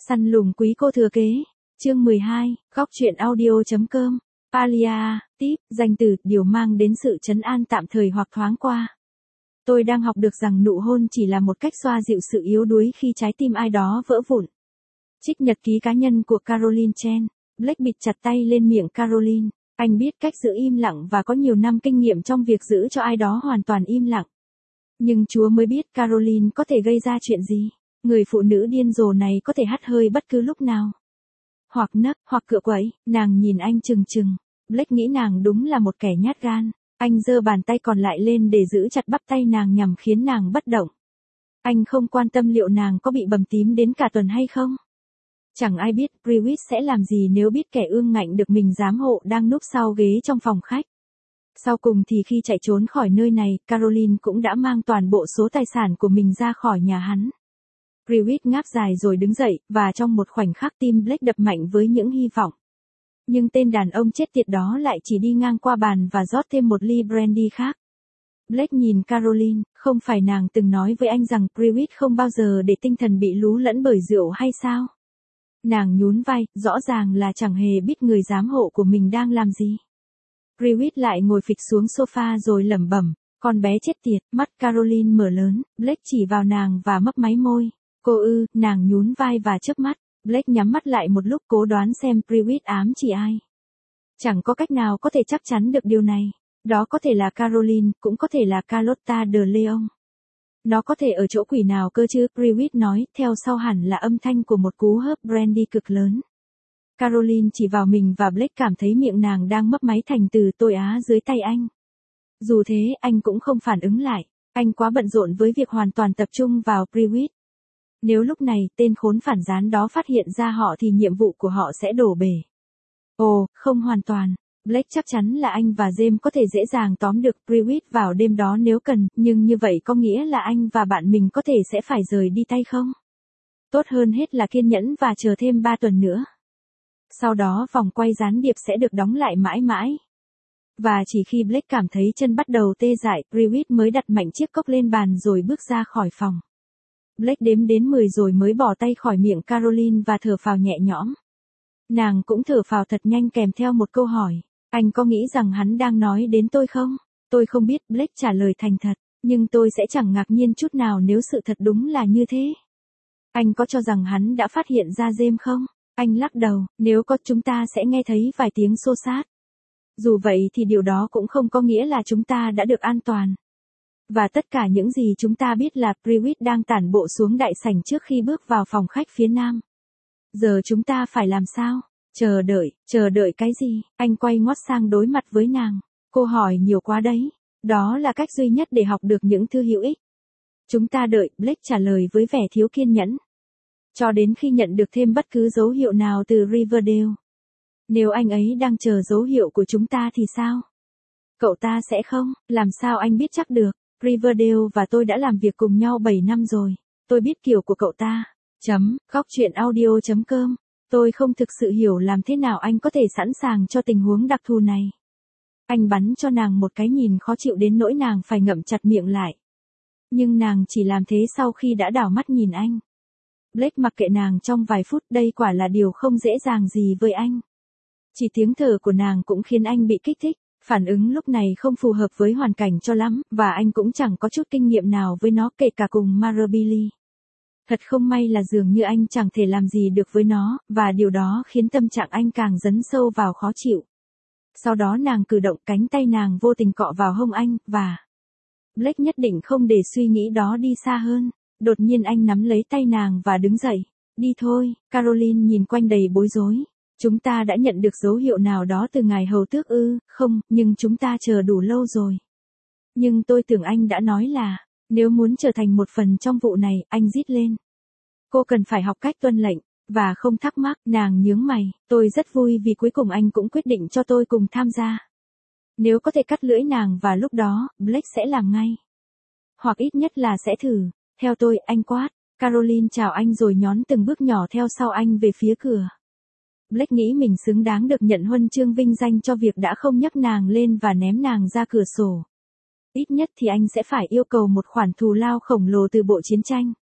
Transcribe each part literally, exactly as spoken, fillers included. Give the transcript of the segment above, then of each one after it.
Săn lùng quý cô thừa kế. Chương mười hai, góc truyện audio.com. Palia, tip, danh từ, điều mang đến sự trấn an tạm thời hoặc thoáng qua. Tôi đang học được rằng nụ hôn chỉ là một cách xoa dịu sự yếu đuối khi trái tim ai đó vỡ vụn. Trích nhật ký cá nhân của Caroline Chen. Blake bịt chặt tay lên miệng Caroline. Anh biết cách giữ im lặng và có nhiều năm kinh nghiệm trong việc giữ cho ai đó hoàn toàn im lặng. Nhưng Chúa mới biết Caroline có thể gây ra chuyện gì. Người phụ nữ điên rồ này có thể hắt hơi bất cứ lúc nào. Hoặc nấc, hoặc cựa quậy, nàng nhìn anh chừng chừng. Blake nghĩ nàng đúng là một kẻ nhát gan. Anh giơ bàn tay còn lại lên để giữ chặt bắp tay nàng nhằm khiến nàng bất động. Anh không quan tâm liệu nàng có bị bầm tím đến cả tuần hay không. Chẳng ai biết Prewitt sẽ làm gì nếu biết kẻ ương ngạnh được mình giám hộ đang núp sau ghế trong phòng khách. Sau cùng thì khi chạy trốn khỏi nơi này, Caroline cũng đã mang toàn bộ số tài sản của mình ra khỏi nhà hắn. Prewitt ngáp dài rồi đứng dậy, và trong một khoảnh khắc tim Blake đập mạnh với những hy vọng. Nhưng tên đàn ông chết tiệt đó lại chỉ đi ngang qua bàn và rót thêm một ly brandy khác. Blake nhìn Caroline, không phải nàng từng nói với anh rằng Prewitt không bao giờ để tinh thần bị lú lẫn bởi rượu hay sao? Nàng nhún vai, rõ ràng là chẳng hề biết người giám hộ của mình đang làm gì. Prewitt lại ngồi phịch xuống sofa rồi lẩm bẩm, con bé chết tiệt. Mắt Caroline mở lớn, Blake chỉ vào nàng và mấp máy môi. Cô ư, nàng nhún vai và chớp mắt. Blake nhắm mắt lại một lúc cố đoán xem Prewitt ám chỉ ai. Chẳng có cách nào có thể chắc chắn được điều này. Đó có thể là Caroline, cũng có thể là Carlotta de Leon. Nó có thể ở chỗ quỷ nào cơ chứ, Prewitt nói, theo sau hẳn là âm thanh của một cú hớp brandy cực lớn. Caroline chỉ vào mình và Blake cảm thấy miệng nàng đang mấp máy thành từ tôi á dưới tay anh. Dù thế, anh cũng không phản ứng lại. Anh quá bận rộn với việc hoàn toàn tập trung vào Prewitt. Nếu lúc này tên khốn phản gián đó phát hiện ra họ thì nhiệm vụ của họ sẽ đổ bể. Ồ, không hoàn toàn. Blake chắc chắn là anh và James có thể dễ dàng tóm được Prewitt vào đêm đó nếu cần, nhưng như vậy có nghĩa là anh và bạn mình có thể sẽ phải rời đi tay không? Tốt hơn hết là kiên nhẫn và chờ thêm ba tuần nữa. Sau đó vòng quay gián điệp sẽ được đóng lại mãi mãi. Và chỉ khi Blake cảm thấy chân bắt đầu tê dại, Prewitt mới đặt mạnh chiếc cốc lên bàn rồi bước ra khỏi phòng. Blake đếm đến mười rồi mới bỏ tay khỏi miệng Caroline và thở phào nhẹ nhõm. Nàng cũng thở phào thật nhanh kèm theo một câu hỏi. Anh có nghĩ rằng hắn đang nói đến tôi không? Tôi không biết, Blake trả lời thành thật, nhưng tôi sẽ chẳng ngạc nhiên chút nào nếu sự thật đúng là như thế. Anh có cho rằng hắn đã phát hiện ra James không? Anh lắc đầu, nếu có chúng ta sẽ nghe thấy vài tiếng xô xát. Dù vậy thì điều đó cũng không có nghĩa là chúng ta đã được an toàn. Và tất cả những gì chúng ta biết là Prewitt đang tản bộ xuống đại sảnh trước khi bước vào phòng khách phía nam. Giờ chúng ta phải làm sao? Chờ đợi, chờ đợi cái gì? Anh quay ngoắt sang đối mặt với nàng. Cô hỏi nhiều quá đấy. Đó là cách duy nhất để học được những thứ hữu ích. Chúng ta đợi, Blake trả lời với vẻ thiếu kiên nhẫn. Cho đến khi nhận được thêm bất cứ dấu hiệu nào từ Riverdale. Nếu anh ấy đang chờ dấu hiệu của chúng ta thì sao? Cậu ta sẽ không, làm sao anh biết chắc được? Riverdale và tôi đã làm việc cùng nhau bảy năm rồi. Tôi biết kiểu của cậu ta. Chấm, góc truyện audio.com. Tôi không thực sự hiểu làm thế nào anh có thể sẵn sàng cho tình huống đặc thù này. Anh bắn cho nàng một cái nhìn khó chịu đến nỗi nàng phải ngậm chặt miệng lại. Nhưng nàng chỉ làm thế sau khi đã đảo mắt nhìn anh. Blake mặc kệ nàng trong vài phút, đây quả là điều không dễ dàng gì với anh. Chỉ tiếng thở của nàng cũng khiến anh bị kích thích. Phản ứng lúc này không phù hợp với hoàn cảnh cho lắm, và anh cũng chẳng có chút kinh nghiệm nào với nó kể cả cùng Marabili. Thật không may là dường như anh chẳng thể làm gì được với nó, và điều đó khiến tâm trạng anh càng dấn sâu vào khó chịu. Sau đó nàng cử động, cánh tay nàng vô tình cọ vào hông anh, và... Blake nhất định không để suy nghĩ đó đi xa hơn. Đột nhiên anh nắm lấy tay nàng và đứng dậy. Đi thôi. Caroline nhìn quanh đầy bối rối. Chúng ta đã nhận được dấu hiệu nào đó từ ngài hầu tước ư? Không, nhưng chúng ta chờ đủ lâu rồi. Nhưng tôi tưởng anh đã nói là, nếu muốn trở thành một phần trong vụ này, anh rít lên. Cô cần phải học cách tuân lệnh, và không thắc mắc. Nàng nhướng mày, tôi rất vui vì cuối cùng anh cũng quyết định cho tôi cùng tham gia. Nếu có thể cắt lưỡi nàng và lúc đó, Blake sẽ làm ngay. Hoặc ít nhất là sẽ thử. Theo tôi, anh quát. Caroline chào anh rồi nhón từng bước nhỏ theo sau anh về phía cửa. Blake nghĩ mình xứng đáng được nhận huân chương vinh danh cho việc đã không nhấc nàng lên và ném nàng ra cửa sổ. Ít nhất thì anh sẽ phải yêu cầu một khoản thù lao khổng lồ từ bộ chiến tranh.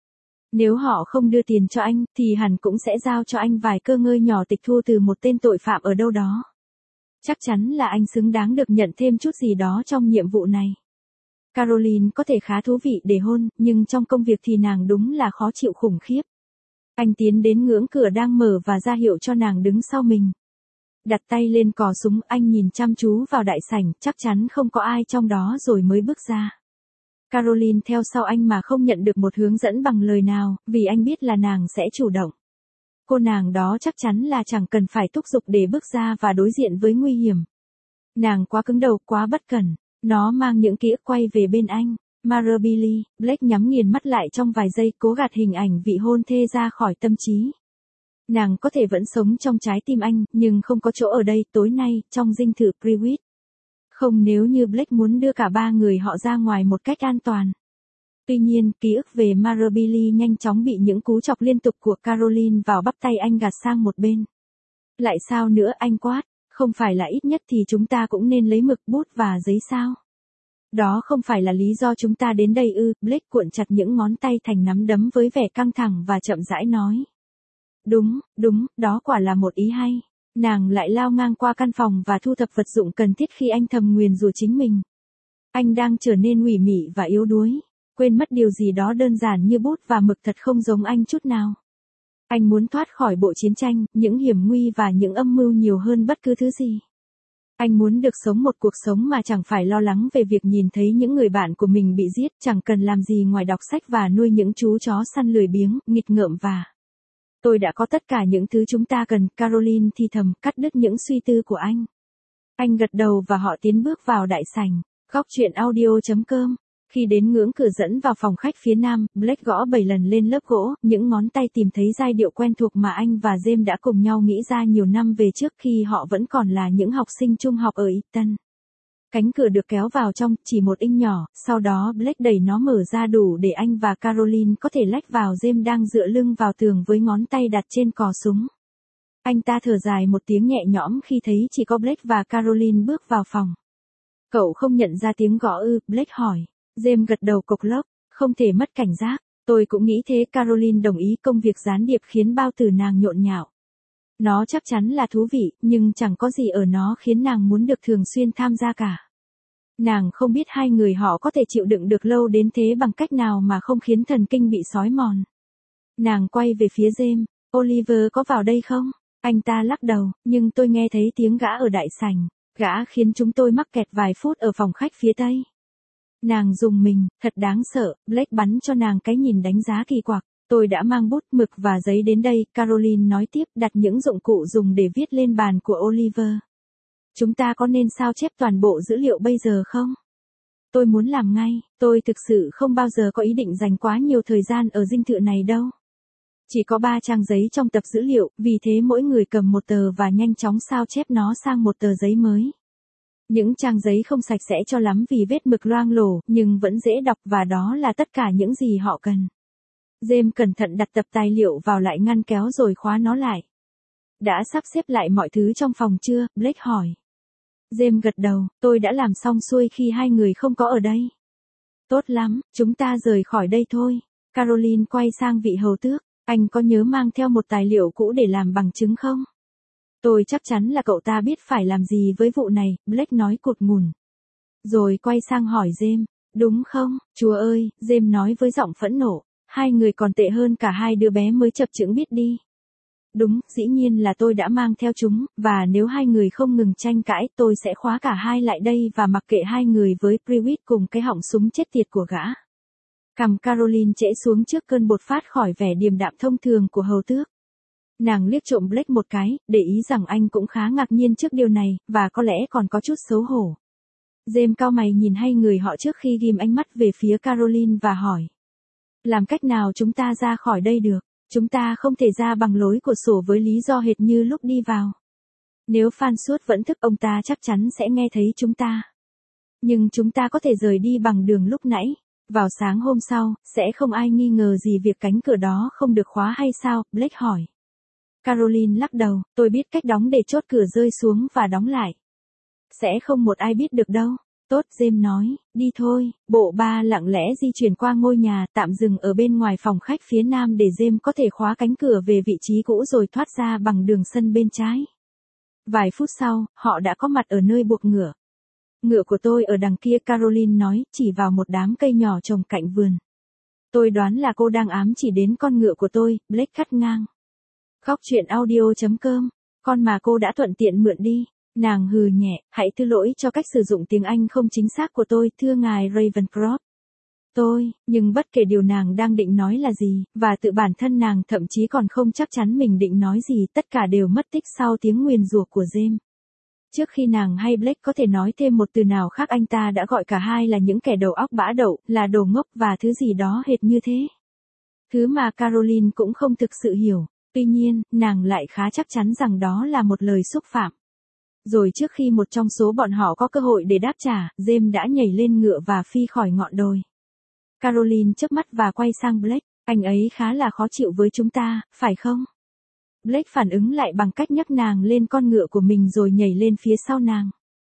Nếu họ không đưa tiền cho anh, thì hẳn cũng sẽ giao cho anh vài cơ ngơi nhỏ tịch thu từ một tên tội phạm ở đâu đó. Chắc chắn là anh xứng đáng được nhận thêm chút gì đó trong nhiệm vụ này. Caroline có thể khá thú vị để hôn, nhưng trong công việc thì nàng đúng là khó chịu khủng khiếp. Anh tiến đến ngưỡng cửa đang mở và ra hiệu cho nàng đứng sau mình. Đặt tay lên cò súng, anh nhìn chăm chú vào đại sảnh, chắc chắn không có ai trong đó rồi mới bước ra. Caroline theo sau anh mà không nhận được một hướng dẫn bằng lời nào, vì anh biết là nàng sẽ chủ động. Cô nàng đó chắc chắn là chẳng cần phải thúc giục để bước ra và đối diện với nguy hiểm. Nàng quá cứng đầu, quá bất cẩn. Nó mang những ký ức quay về bên anh. Marabili, Blake nhắm nghiền mắt lại trong vài giây, cố gạt hình ảnh vị hôn thê ra khỏi tâm trí. Nàng có thể vẫn sống trong trái tim anh, nhưng không có chỗ ở đây, tối nay, trong dinh thự Prewitt. Không nếu như Blake muốn đưa cả ba người họ ra ngoài một cách an toàn. Tuy nhiên, ký ức về Marabili nhanh chóng bị những cú chọc liên tục của Caroline vào bắp tay anh gạt sang một bên. Lại sao nữa, anh quát, không phải là ít nhất thì chúng ta cũng nên lấy mực, bút và giấy sao? Đó không phải là lý do chúng ta đến đây ư? Blake cuộn chặt những ngón tay thành nắm đấm với vẻ căng thẳng và chậm rãi nói. Đúng, đúng, đó quả là một ý hay. Nàng lại lao ngang qua căn phòng và thu thập vật dụng cần thiết khi anh thầm nguyền rủa chính mình. Anh đang trở nên ủy mị và yếu đuối, quên mất điều gì đó đơn giản như bút và mực thật không giống anh chút nào. Anh muốn thoát khỏi bộ chiến tranh, những hiểm nguy và những âm mưu nhiều hơn bất cứ thứ gì. Anh muốn được sống một cuộc sống mà chẳng phải lo lắng về việc nhìn thấy những người bạn của mình bị giết, chẳng cần làm gì ngoài đọc sách và nuôi những chú chó săn lười biếng, nghịch ngợm và... Tôi đã có tất cả những thứ chúng ta cần, Caroline thì thầm, cắt đứt những suy tư của anh. Anh gật đầu và họ tiến bước vào đại sảnh. Góc truyện audio chấm com. Khi đến ngưỡng cửa dẫn vào phòng khách phía nam, Blake gõ bảy lần lên lớp gỗ, những ngón tay tìm thấy giai điệu quen thuộc mà anh và James đã cùng nhau nghĩ ra nhiều năm về trước khi họ vẫn còn là những học sinh trung học ở Eton. Cánh cửa được kéo vào trong, chỉ một inch nhỏ, sau đó Blake đẩy nó mở ra đủ để anh và Caroline có thể lách vào. James đang dựa lưng vào tường với ngón tay đặt trên cò súng. Anh ta thở dài một tiếng nhẹ nhõm khi thấy chỉ có Blake và Caroline bước vào phòng. Cậu không nhận ra tiếng gõ ư? Blake hỏi. James gật đầu cộc lốc, không thể mất cảnh giác. Tôi cũng nghĩ thế. Caroline đồng ý. Công việc gián điệp khiến bao tử nàng nhộn nhạo. Nó chắc chắn là thú vị, nhưng chẳng có gì ở nó khiến nàng muốn được thường xuyên tham gia cả. Nàng không biết hai người họ có thể chịu đựng được lâu đến thế bằng cách nào mà không khiến thần kinh bị xói mòn. Nàng quay về phía James. Oliver có vào đây không? Anh ta lắc đầu, nhưng tôi nghe thấy tiếng gã ở đại sảnh. Gã khiến chúng tôi mắc kẹt vài phút ở phòng khách phía tây. Nàng rùng mình, thật đáng sợ. Blake bắn cho nàng cái nhìn đánh giá kỳ quặc. Tôi đã mang bút, mực và giấy đến đây, Caroline nói tiếp, đặt những dụng cụ dùng để viết lên bàn của Oliver. Chúng ta có nên sao chép toàn bộ dữ liệu bây giờ không? Tôi muốn làm ngay, tôi thực sự không bao giờ có ý định dành quá nhiều thời gian ở dinh thự này đâu. Chỉ có ba trang giấy trong tập dữ liệu, vì thế mỗi người cầm một tờ và nhanh chóng sao chép nó sang một tờ giấy mới. Những trang giấy không sạch sẽ cho lắm vì vết mực loang lổ, nhưng vẫn dễ đọc và đó là tất cả những gì họ cần. James cẩn thận đặt tập tài liệu vào lại ngăn kéo rồi khóa nó lại. Đã sắp xếp lại mọi thứ trong phòng chưa? Blake hỏi. James gật đầu, tôi đã làm xong xuôi khi hai người không có ở đây. Tốt lắm, chúng ta rời khỏi đây thôi. Caroline quay sang vị hầu tước, anh có nhớ mang theo một tài liệu cũ để làm bằng chứng không? Tôi chắc chắn là cậu ta biết phải làm gì với vụ này, Blake nói cụt ngùn. Rồi quay sang hỏi James, đúng không? Chúa ơi, James nói với giọng phẫn nộ, hai người còn tệ hơn cả hai đứa bé mới chập chững biết đi. Đúng, dĩ nhiên là tôi đã mang theo chúng, và nếu hai người không ngừng tranh cãi, tôi sẽ khóa cả hai lại đây và mặc kệ hai người với Prewitt cùng cái họng súng chết tiệt của gã. Cằm Caroline trễ xuống trước cơn bột phát khỏi vẻ điềm đạm thông thường của hầu tước. Nàng liếc trộm Blake một cái, để ý rằng anh cũng khá ngạc nhiên trước điều này, và có lẽ còn có chút xấu hổ. James cau mày nhìn hai người họ trước khi ghim ánh mắt về phía Caroline và hỏi. Làm cách nào chúng ta ra khỏi đây được? Chúng ta không thể ra bằng lối của sổ với lý do hệt như lúc đi vào. Nếu Phan Suốt vẫn thức, ông ta chắc chắn sẽ nghe thấy chúng ta. Nhưng chúng ta có thể rời đi bằng đường lúc nãy. Vào sáng hôm sau, sẽ không ai nghi ngờ gì việc cánh cửa đó không được khóa hay sao? Blake hỏi. Caroline lắc đầu, tôi biết cách đóng để chốt cửa rơi xuống và đóng lại. Sẽ không một ai biết được đâu. Tốt, James nói, đi thôi. Bộ ba lặng lẽ di chuyển qua ngôi nhà, tạm dừng ở bên ngoài phòng khách phía nam để James có thể khóa cánh cửa về vị trí cũ rồi thoát ra bằng đường sân bên trái. Vài phút sau, họ đã có mặt ở nơi buộc ngựa. Ngựa của tôi ở đằng kia, Caroline nói, chỉ vào một đám cây nhỏ trồng cạnh vườn. Tôi đoán là cô đang ám chỉ đến con ngựa của tôi, Blake cắt ngang. Góc truyện audio chấm com, con mà cô đã thuận tiện mượn đi. Nàng hừ nhẹ, hãy thứ lỗi cho cách sử dụng tiếng Anh không chính xác của tôi, thưa ngài Ravencroft. Tôi, nhưng bất kể điều nàng đang định nói là gì, và tự bản thân nàng thậm chí còn không chắc chắn mình định nói gì, tất cả đều mất tích sau tiếng nguyền rủa của James. Trước khi nàng hay Blake có thể nói thêm một từ nào khác, anh ta đã gọi cả hai là những kẻ đầu óc bã đậu, là đồ ngốc và thứ gì đó hệt như thế. Thứ mà Caroline cũng không thực sự hiểu, tuy nhiên, nàng lại khá chắc chắn rằng đó là một lời xúc phạm. Rồi trước khi một trong số bọn họ có cơ hội để đáp trả, James đã nhảy lên ngựa và phi khỏi ngọn đồi. Caroline chớp mắt và quay sang Blake, anh ấy khá là khó chịu với chúng ta, phải không? Blake phản ứng lại bằng cách nhấc nàng lên con ngựa của mình rồi nhảy lên phía sau nàng.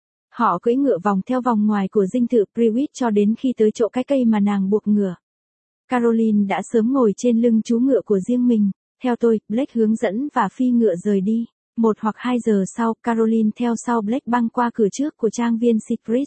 Họ cưỡi ngựa vòng theo vòng ngoài của dinh thự Privet cho đến khi tới chỗ cái cây mà nàng buộc ngựa. Caroline đã sớm ngồi trên lưng chú ngựa của riêng mình. Theo tôi, Blake hướng dẫn và phi ngựa rời đi. Một hoặc hai giờ sau, Caroline theo sau Blake băng qua cửa trước của trang viên Secret.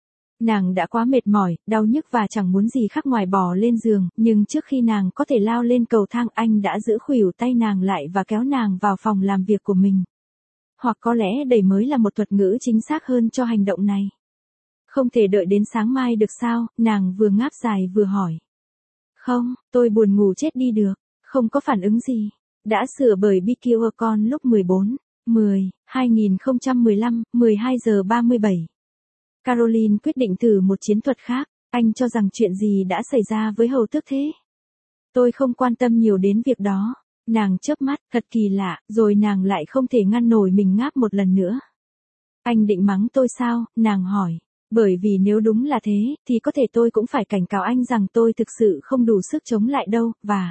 Nàng đã quá mệt mỏi, đau nhức và chẳng muốn gì khác ngoài bò lên giường, nhưng trước khi nàng có thể lao lên cầu thang, anh đã giữ khuỷu tay nàng lại và kéo nàng vào phòng làm việc của mình. Hoặc có lẽ đây mới là một thuật ngữ chính xác hơn cho hành động này. Không thể đợi đến sáng mai được sao, nàng vừa ngáp dài vừa hỏi. Không, tôi buồn ngủ chết đi được, không có phản ứng gì. Đã sửa bởi Becky O'Connor lúc mười bốn, mười, hai nghìn không trăm mười lăm, mười hai giờ ba mươi bảy. Caroline quyết định thử một chiến thuật khác, anh cho rằng chuyện gì đã xảy ra với hầu tước thế? Tôi không quan tâm nhiều đến việc đó. Nàng chớp mắt, thật kỳ lạ, rồi nàng lại không thể ngăn nổi mình ngáp một lần nữa. Anh định mắng tôi sao? Nàng hỏi. Bởi vì nếu đúng là thế, thì có thể tôi cũng phải cảnh cáo anh rằng tôi thực sự không đủ sức chống lại đâu, và...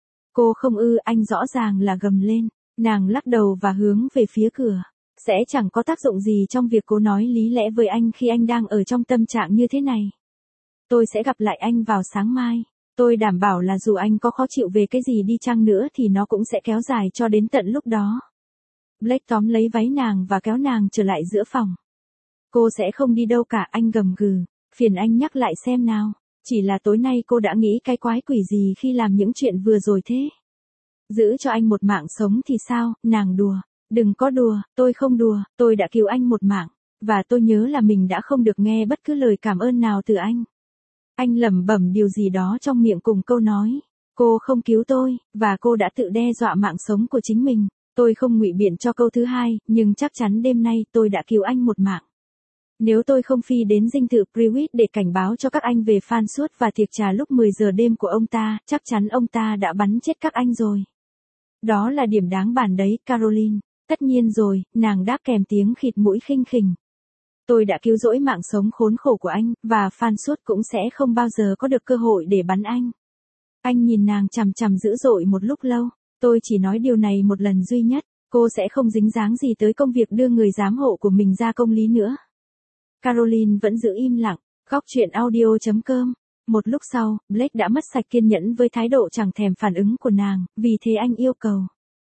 Cô không ư, anh rõ ràng là gầm lên. Nàng lắc đầu và hướng về phía cửa. Sẽ chẳng có tác dụng gì trong việc cô nói lý lẽ với anh khi anh đang ở trong tâm trạng như thế này. Tôi sẽ gặp lại anh vào sáng mai. Tôi đảm bảo là dù anh có khó chịu về cái gì đi chăng nữa thì nó cũng sẽ kéo dài cho đến tận lúc đó. Blake tóm lấy váy nàng và kéo nàng trở lại giữa phòng. Cô sẽ không đi đâu cả, anh gầm gừ. Phiền anh nhắc lại xem nào. Chỉ là tối nay cô đã nghĩ cái quái quỷ gì khi làm những chuyện vừa rồi thế? Giữ cho anh một mạng sống thì sao? Nàng đùa. Đừng có đùa, tôi không đùa, tôi đã cứu anh một mạng. Và tôi nhớ là mình đã không được nghe bất cứ lời cảm ơn nào từ anh. Anh lẩm bẩm điều gì đó trong miệng cùng câu nói. Cô không cứu tôi, và cô đã tự đe dọa mạng sống của chính mình. Tôi không ngụy biện cho câu thứ hai, nhưng chắc chắn đêm nay tôi đã cứu anh một mạng. Nếu tôi không phi đến dinh thự Privet để cảnh báo cho các anh về Phan Suốt và tiệc trà lúc mười giờ đêm của ông ta, chắc chắn ông ta đã bắn chết các anh rồi. Đó là điểm đáng bàn đấy, Caroline. Tất nhiên rồi, nàng đáp kèm tiếng khịt mũi khinh khỉnh. Tôi đã cứu rỗi mạng sống khốn khổ của anh, và Phan Suốt cũng sẽ không bao giờ có được cơ hội để bắn anh. Anh nhìn nàng chằm chằm dữ dội một lúc lâu. Tôi chỉ nói điều này một lần duy nhất, cô sẽ không dính dáng gì tới công việc đưa người giám hộ của mình ra công lý nữa. Caroline vẫn giữ im lặng. Góc truyện audio chấm com. Một lúc sau, Blake đã mất sạch kiên nhẫn với thái độ chẳng thèm phản ứng của nàng, vì thế anh yêu cầu.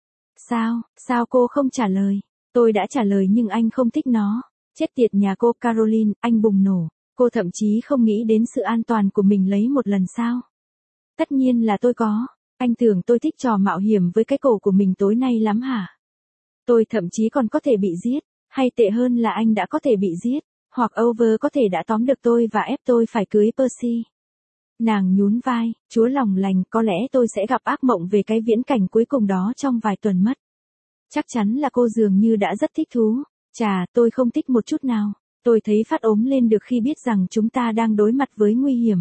Sao, sao cô không trả lời? Tôi đã trả lời nhưng anh không thích nó. Chết tiệt nhà cô, Caroline, anh bùng nổ. Cô thậm chí không nghĩ đến sự an toàn của mình lấy một lần sao? Tất nhiên là tôi có. Anh tưởng tôi thích trò mạo hiểm với cái cổ của mình tối nay lắm hả? Tôi thậm chí còn có thể bị giết, hay tệ hơn là anh đã có thể bị giết, hoặc Over có thể đã tóm được tôi và ép tôi phải cưới Percy. Nàng nhún vai, chúa lòng lành, có lẽ tôi sẽ gặp ác mộng về cái viễn cảnh cuối cùng đó trong vài tuần mất. Chắc chắn là cô dường như đã rất thích thú. Chà, tôi không thích một chút nào. Tôi thấy phát ốm lên được khi biết rằng chúng ta đang đối mặt với nguy hiểm.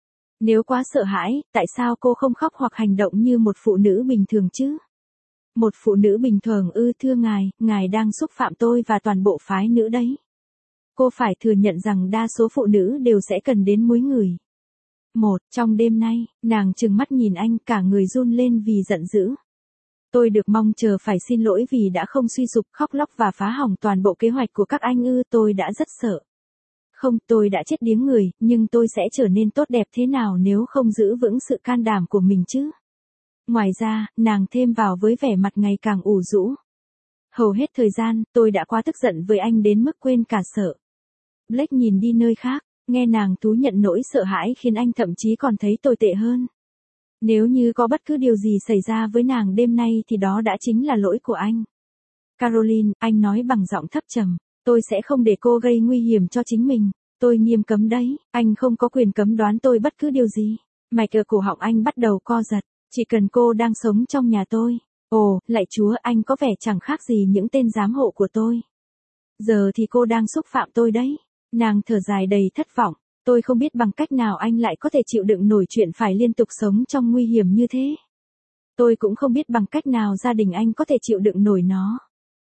Nếu quá sợ hãi, tại sao cô không khóc hoặc hành động như một phụ nữ bình thường chứ? Một phụ nữ bình thường ư? Thưa ngài, ngài đang xúc phạm tôi và toàn bộ phái nữ đấy. Cô phải thừa nhận rằng đa số phụ nữ đều sẽ cần đến muối ngửi. Một, trong đêm nay, nàng trừng mắt nhìn anh, cả người run lên vì giận dữ. Tôi được mong chờ phải xin lỗi vì đã không suy sụp, khóc lóc và phá hỏng toàn bộ kế hoạch của các anh ư? Tôi đã rất sợ. Không, tôi đã chết điếng người, nhưng tôi sẽ trở nên tốt đẹp thế nào nếu không giữ vững sự can đảm của mình chứ? Ngoài ra, nàng thêm vào với vẻ mặt ngày càng ủ rũ. Hầu hết thời gian, tôi đã quá tức giận với anh đến mức quên cả sợ. Blake nhìn đi nơi khác, nghe nàng thú nhận nỗi sợ hãi khiến anh thậm chí còn thấy tồi tệ hơn. Nếu như có bất cứ điều gì xảy ra với nàng đêm nay thì đó đã chính là lỗi của anh. Caroline, anh nói bằng giọng thấp trầm, tôi sẽ không để cô gây nguy hiểm cho chính mình. Tôi nghiêm cấm đấy, anh không có quyền cấm đoán tôi bất cứ điều gì. Mạch ở cổ họng anh bắt đầu co giật, chỉ cần cô đang sống trong nhà tôi. Ồ, lạy Chúa, anh có vẻ chẳng khác gì những tên giám hộ của tôi. Giờ thì cô đang xúc phạm tôi đấy. Nàng thở dài đầy thất vọng. Tôi không biết bằng cách nào anh lại có thể chịu đựng nổi chuyện phải liên tục sống trong nguy hiểm như thế. Tôi cũng không biết bằng cách nào gia đình anh có thể chịu đựng nổi nó.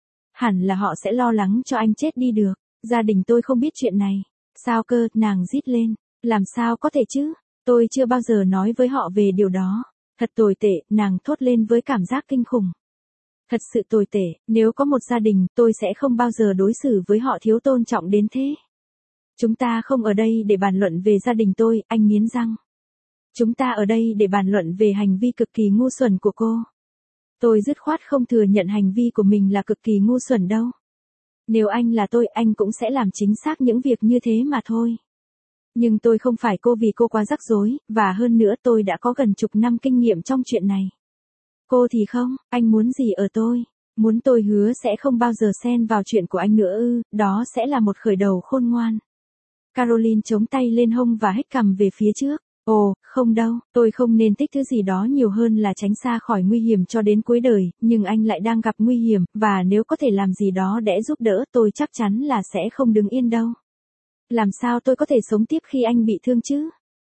Hẳn là họ sẽ lo lắng cho anh chết đi được. Gia đình tôi không biết chuyện này. Sao cơ, nàng rít lên. Làm sao có thể chứ? Tôi chưa bao giờ nói với họ về điều đó. Thật tồi tệ, nàng thốt lên với cảm giác kinh khủng. Thật sự tồi tệ, nếu có một gia đình, tôi sẽ không bao giờ đối xử với họ thiếu tôn trọng đến thế. Chúng ta không ở đây để bàn luận về gia đình tôi, anh nghiến răng. Chúng ta ở đây để bàn luận về hành vi cực kỳ ngu xuẩn của cô. Tôi dứt khoát không thừa nhận hành vi của mình là cực kỳ ngu xuẩn đâu. Nếu anh là tôi, anh cũng sẽ làm chính xác những việc như thế mà thôi. Nhưng tôi không phải cô vì cô quá rắc rối, và hơn nữa tôi đã có gần chục năm kinh nghiệm trong chuyện này. Cô thì không, anh muốn gì ở tôi? Muốn tôi hứa sẽ không bao giờ xen vào chuyện của anh nữa ư, đó sẽ là một khởi đầu khôn ngoan. Caroline chống tay lên hông và hất cằm về phía trước. Ồ, không đâu, tôi không nên thích thứ gì đó nhiều hơn là tránh xa khỏi nguy hiểm cho đến cuối đời, nhưng anh lại đang gặp nguy hiểm, và nếu có thể làm gì đó để giúp đỡ tôi chắc chắn là sẽ không đứng yên đâu. Làm sao tôi có thể sống tiếp khi anh bị thương chứ?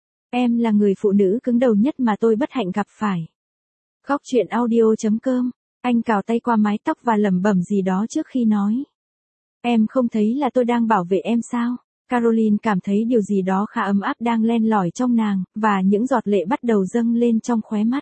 Em là người phụ nữ cứng đầu nhất mà tôi bất hạnh gặp phải. Góc truyện audio chấm com, anh cào tay qua mái tóc và lẩm bẩm gì đó trước khi nói. Em không thấy là tôi đang bảo vệ em sao? Caroline cảm thấy điều gì đó khá ấm áp đang len lỏi trong nàng, và những giọt lệ bắt đầu dâng lên trong khóe mắt.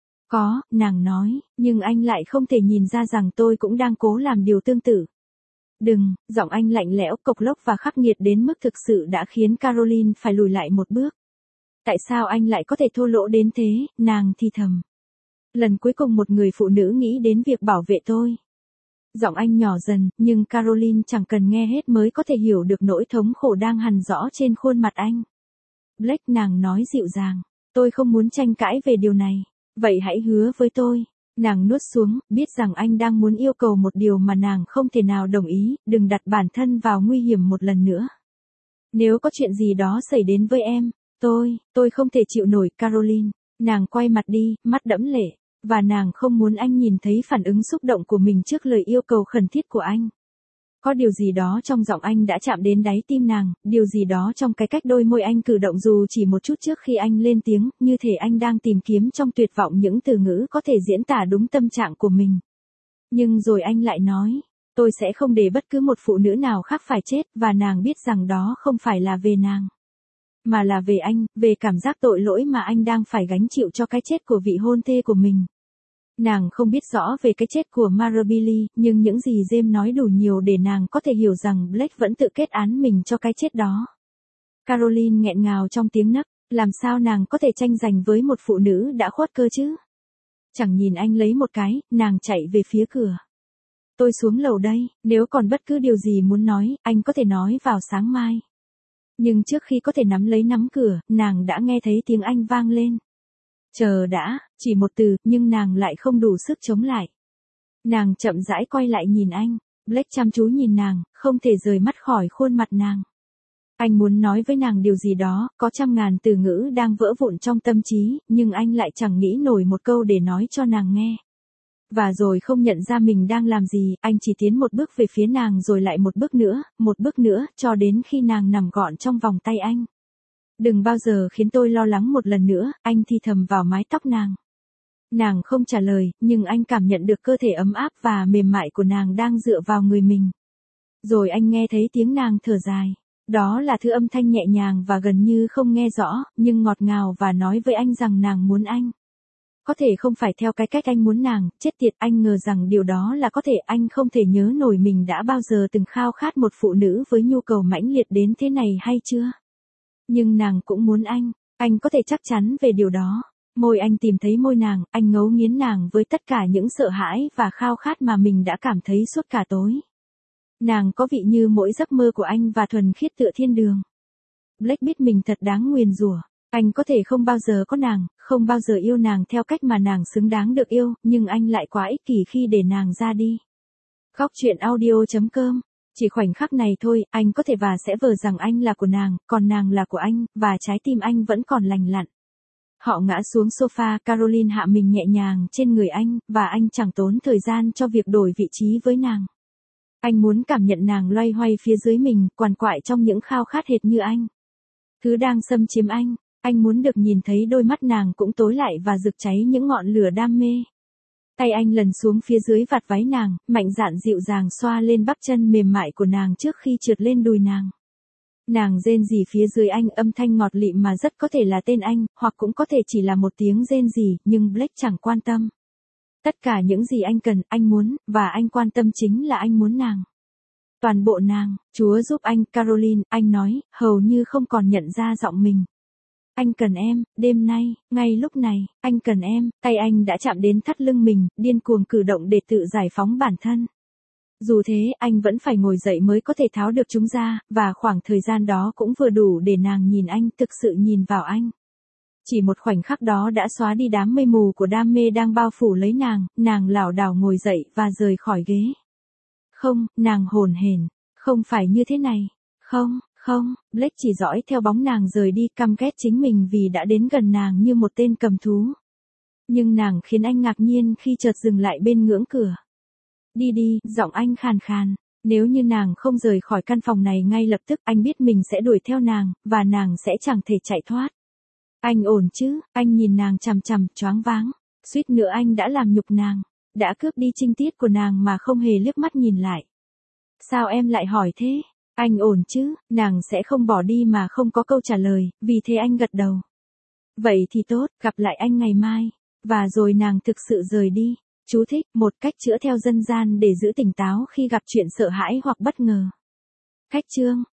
Có, nàng nói, nhưng anh lại không thể nhìn ra rằng tôi cũng đang cố làm điều tương tự. Đừng, giọng anh lạnh lẽo, cộc lốc và khắc nghiệt đến mức thực sự đã khiến Caroline phải lùi lại một bước. Tại sao anh lại có thể thô lỗ đến thế, nàng thì thầm. Lần cuối cùng một người phụ nữ nghĩ đến việc bảo vệ tôi. Giọng anh nhỏ dần, nhưng Caroline chẳng cần nghe hết mới có thể hiểu được nỗi thống khổ đang hằn rõ trên khuôn mặt anh. Blake, nàng nói dịu dàng, tôi không muốn tranh cãi về điều này. Vậy hãy hứa với tôi. Nàng nuốt xuống, biết rằng anh đang muốn yêu cầu một điều mà nàng không thể nào đồng ý, đừng đặt bản thân vào nguy hiểm một lần nữa. Nếu có chuyện gì đó xảy đến với em, tôi, tôi không thể chịu nổi, Caroline. Nàng quay mặt đi, mắt đẫm lệ. Và nàng không muốn anh nhìn thấy phản ứng xúc động của mình trước lời yêu cầu khẩn thiết của anh. Có điều gì đó trong giọng anh đã chạm đến đáy tim nàng, điều gì đó trong cái cách đôi môi anh cử động dù chỉ một chút trước khi anh lên tiếng, như thể anh đang tìm kiếm trong tuyệt vọng những từ ngữ có thể diễn tả đúng tâm trạng của mình. Nhưng rồi anh lại nói, tôi sẽ không để bất cứ một phụ nữ nào khác phải chết, và nàng biết rằng đó không phải là về nàng. Mà là về anh, về cảm giác tội lỗi mà anh đang phải gánh chịu cho cái chết của vị hôn thê của mình. Nàng không biết rõ về cái chết của Marabili, nhưng những gì James nói đủ nhiều để nàng có thể hiểu rằng Blake vẫn tự kết án mình cho cái chết đó. Caroline nghẹn ngào trong tiếng nấc, làm sao nàng có thể tranh giành với một phụ nữ đã khuất cơ chứ? Chẳng nhìn anh lấy một cái, nàng chạy về phía cửa. Tôi xuống lầu đây, nếu còn bất cứ điều gì muốn nói, anh có thể nói vào sáng mai. Nhưng trước khi có thể nắm lấy nắm cửa, nàng đã nghe thấy tiếng anh vang lên. Chờ đã, chỉ một từ, nhưng nàng lại không đủ sức chống lại. Nàng chậm rãi quay lại nhìn anh, Blake chăm chú nhìn nàng, không thể rời mắt khỏi khuôn mặt nàng. Anh muốn nói với nàng điều gì đó, có trăm ngàn từ ngữ đang vỡ vụn trong tâm trí, nhưng anh lại chẳng nghĩ nổi một câu để nói cho nàng nghe. Và rồi không nhận ra mình đang làm gì, anh chỉ tiến một bước về phía nàng rồi lại một bước nữa, một bước nữa, cho đến khi nàng nằm gọn trong vòng tay anh. Đừng bao giờ khiến tôi lo lắng một lần nữa, anh thì thầm vào mái tóc nàng. Nàng không trả lời, nhưng anh cảm nhận được cơ thể ấm áp và mềm mại của nàng đang dựa vào người mình. Rồi anh nghe thấy tiếng nàng thở dài. Đó là thứ âm thanh nhẹ nhàng và gần như không nghe rõ, nhưng ngọt ngào và nói với anh rằng nàng muốn anh. có thể không phải theo cái cách anh muốn nàng, chết tiệt, anh ngờ rằng điều đó là có thể, anh không thể nhớ nổi mình đã bao giờ từng khao khát một phụ nữ với nhu cầu mãnh liệt đến thế này hay chưa. Nhưng nàng cũng muốn anh, anh có thể chắc chắn về điều đó. Môi anh tìm thấy môi nàng, anh ngấu nghiến nàng với tất cả những sợ hãi và khao khát mà mình đã cảm thấy suốt cả tối. Nàng có vị như mỗi giấc mơ của anh và thuần khiết tựa thiên đường. Blake biết mình thật đáng nguyền rủa. Anh có thể không bao giờ có nàng, không bao giờ yêu nàng theo cách mà nàng xứng đáng được yêu, nhưng anh lại quá ích kỷ khi để nàng ra đi. Góc truyện audio chấm com. Chỉ khoảnh khắc này thôi, anh có thể và sẽ vờ rằng anh là của nàng, còn nàng là của anh, và trái tim anh vẫn còn lành lặn. Họ ngã xuống sofa, Caroline hạ mình nhẹ nhàng trên người anh, và anh chẳng tốn thời gian cho việc đổi vị trí với nàng. Anh muốn cảm nhận nàng loay hoay phía dưới mình, quằn quại trong những khao khát hệt như anh. Thứ đang xâm chiếm anh, anh muốn được nhìn thấy đôi mắt nàng cũng tối lại và rực cháy những ngọn lửa đam mê. Tay anh lần xuống phía dưới vạt váy nàng, mạnh dạn dịu dàng xoa lên bắp chân mềm mại của nàng trước khi trượt lên đùi nàng. Nàng rên rỉ phía dưới anh, âm thanh ngọt lịm mà rất có thể là tên anh, hoặc cũng có thể chỉ là một tiếng rên rỉ, nhưng Blake chẳng quan tâm. Tất cả những gì anh cần, anh muốn, và anh quan tâm chính là anh muốn nàng. Toàn bộ nàng, Chúa giúp anh, Caroline, anh nói, hầu như không còn nhận ra giọng mình. Anh cần em, đêm nay, ngay lúc này, anh cần em, tay anh đã chạm đến thắt lưng mình, điên cuồng cử động để tự giải phóng bản thân. Dù thế, anh vẫn phải ngồi dậy mới có thể tháo được chúng ra, và khoảng thời gian đó cũng vừa đủ để nàng nhìn anh, thực sự nhìn vào anh. Chỉ một khoảnh khắc đó đã xóa đi đám mây mù của đam mê đang bao phủ lấy nàng, nàng lảo đảo ngồi dậy và rời khỏi ghế. Không, nàng hồn hển, không phải như thế này, không, không, Blake chỉ dõi theo bóng nàng rời đi, căm ghét chính mình vì đã đến gần nàng như một tên cầm thú. Nhưng nàng khiến anh ngạc nhiên khi chợt dừng lại bên ngưỡng cửa. Đi đi, giọng anh khàn khàn. Nếu như nàng không rời khỏi căn phòng này ngay lập tức, anh biết mình sẽ đuổi theo nàng, và nàng sẽ chẳng thể chạy thoát. Anh ổn chứ? Anh nhìn nàng chằm chằm, choáng váng. Suýt nữa anh đã làm nhục nàng, đã cướp đi trinh tiết của nàng mà không hề liếc mắt nhìn lại. Sao em lại hỏi thế? Anh ổn chứ? Nàng sẽ không bỏ đi mà không có câu trả lời, vì thế anh gật đầu. Vậy thì tốt, gặp lại anh ngày mai. Và rồi nàng thực sự rời đi. Chú thích, một cách chữa theo dân gian để giữ tỉnh táo khi gặp chuyện sợ hãi hoặc bất ngờ. Cách chương